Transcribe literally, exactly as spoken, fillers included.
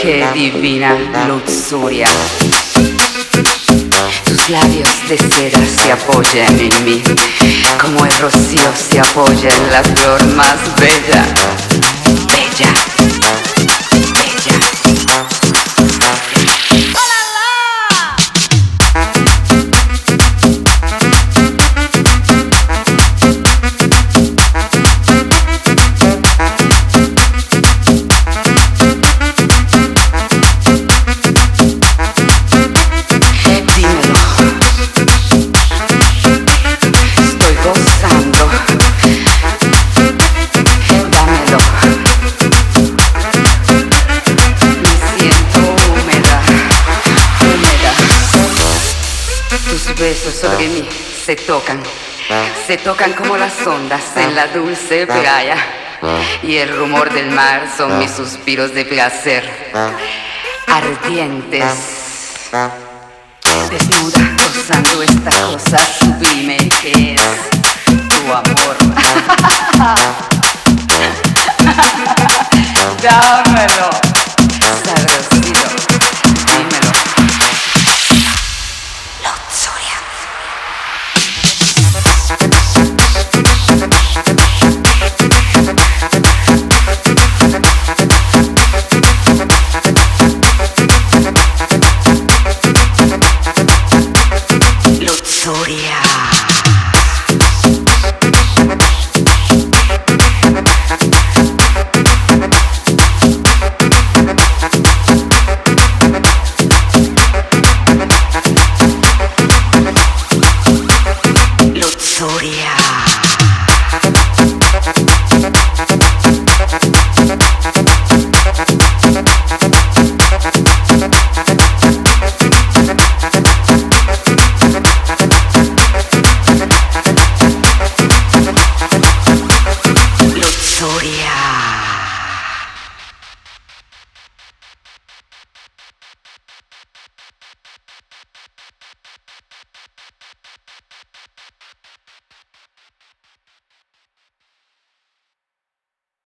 Qué divina luxuria. Tus labios de seda se apoyan en mí, como el rocío se apoya en la flor más bella. Bella, bella. Besos sobre mí se tocan, se tocan como las ondas en la dulce playa, y el rumor del mar son mis suspiros de placer, ardientes, desnuda gozando esta cosa sublime que es tu amor. Dámelo, sabrosito, dímelo. Luxuria.